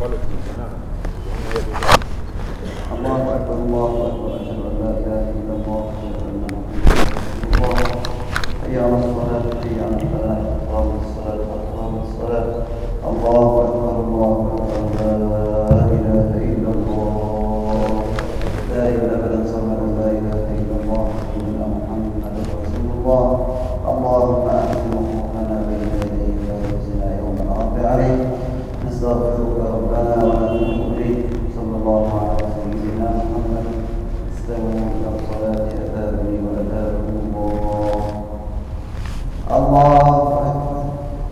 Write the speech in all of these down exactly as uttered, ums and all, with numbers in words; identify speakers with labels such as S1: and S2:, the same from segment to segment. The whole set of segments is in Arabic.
S1: الله أكبر الله أكبر أشهد أن لا إله إلا الله أشهد أن محمدا رسول الله حي على الصلاة حي على الفلاح أقام الصلاة أقام الصلاة الله أكبر الله أكبر لا إله إلا الله لا إله أبدا صمدا لا إله إلا الله إن محمدا رسول الله اللهم أعز وقوفنا بين يديك ويخزنا يوم العرض عليك نستغفرك ربنا ونتوب إليك صلى الله على سيدنا محمد استووا إلى الصلاة أتابني وأتابكم الله الله أكبر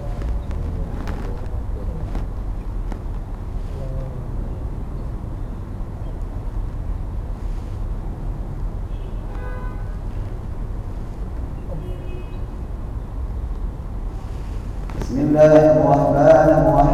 S1: بسم الله الرحمن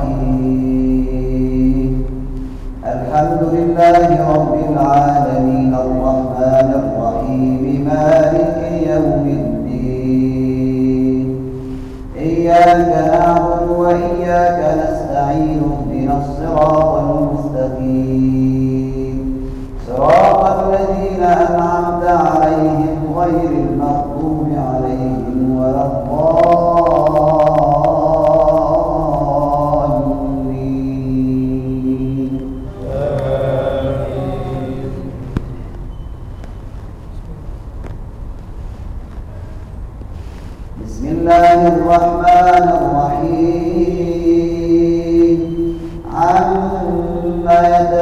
S1: الرحيم الحمد لله رب العالمين الرحمن الرحيم مالك يوم الدين إياك نعبد وإياك نستعين اهدنا الصراط المستقيم صراط الذين أنعمت عليهم غير المغضوب عليهم ولا الضالين بسم الله الرحمن الرحيم عما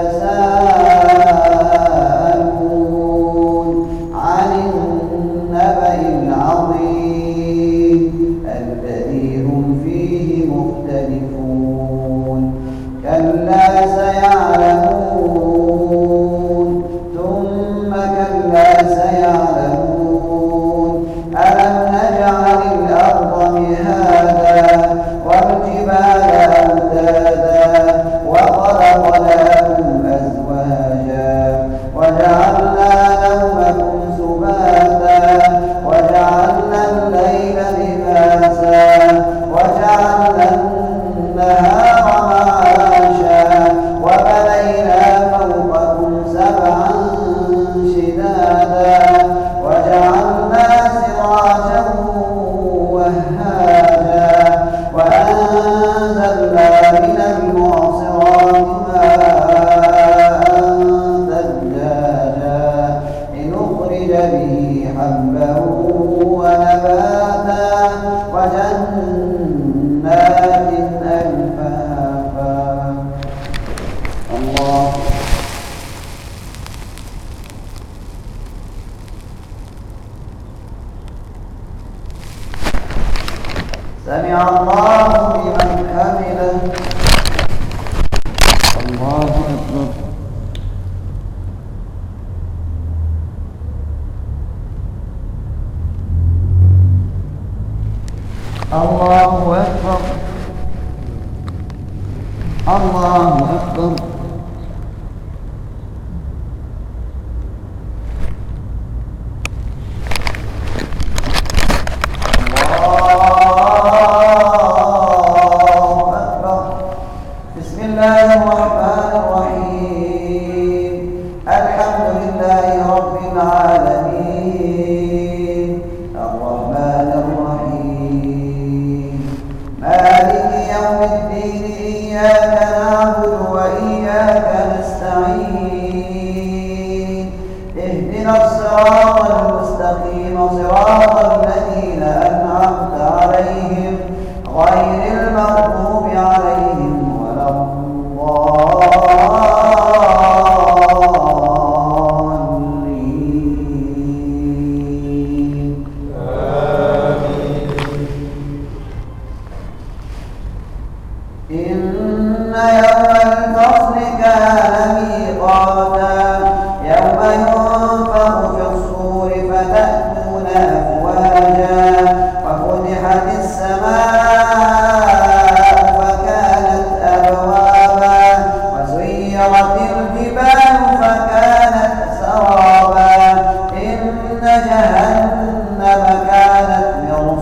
S1: يتساءلون عن النبأ العظيم الذي هم فيه مختلفون كلا سيعلمون ثم كلا سيعلمون ألم نجعل الأرض مهادا والجبال أوتادا وخلقناكم أزواجا وجعلنا نومكم سباتا وجعلنا الليل لباسا وجعلنا النهار معاشا وبنينا فوقكم سبعا شدادا وجعلنا سراجا وهاجا وأنزلنا من المعصرات ماء ثجاجا لنخرج به حبا ونباتا وجنات ألفافا الله سمع الله لمن حمده الله أكبر الله أكبر الله أكبر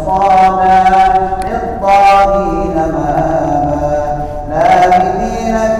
S1: للطاغين مآبا لابثين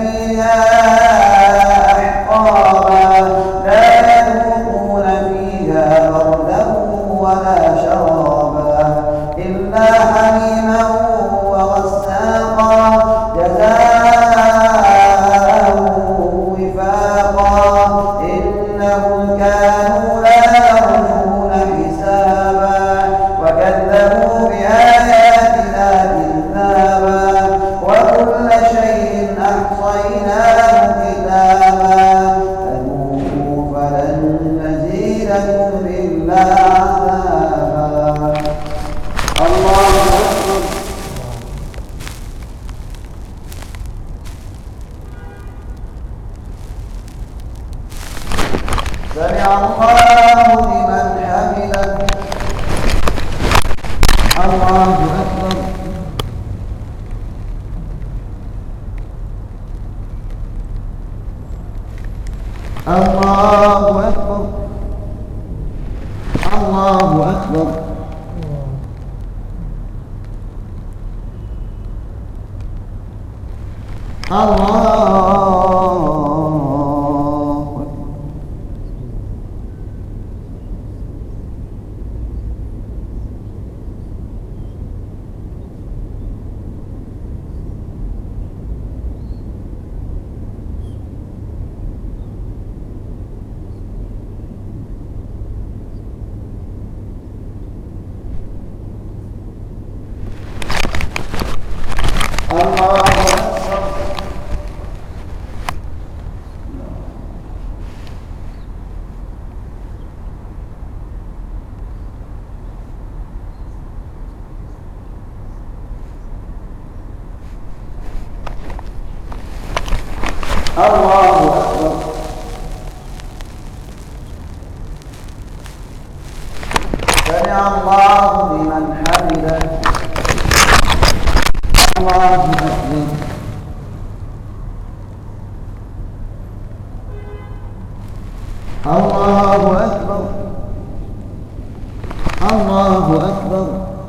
S1: سمع الله لمن حمده. الله أكبر. الله أكبر. الله أكبر. الله الله أكبر. سمع الله لمن حمده. الله أكبر. الله أكبر. الله أكبر.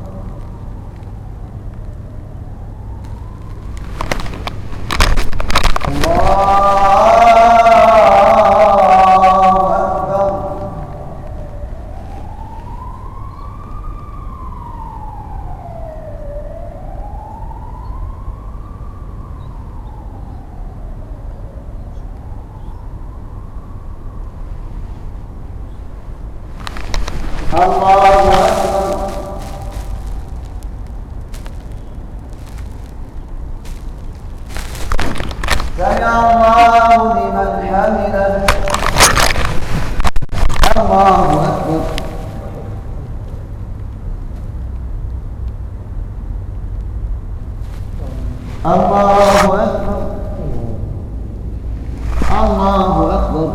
S1: الله أكبر. سمع الله لمن حمده. الله أكبر. الله أكبر. الله أكبر.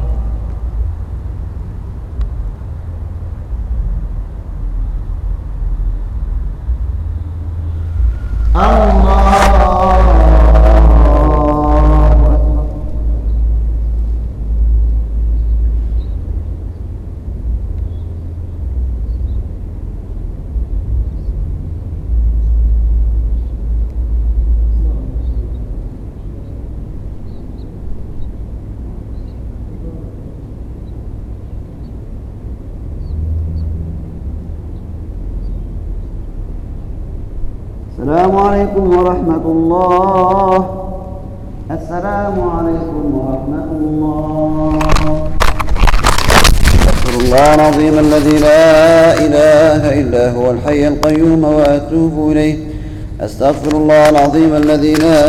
S1: السلام عليكم ورحمة الله. السلام عليكم ورحمة الله. أستغفر الله العظيم الذي لا إله إلا هو الحي القيوم وأتوب إليه. أستغفر الله العظيم الذي لا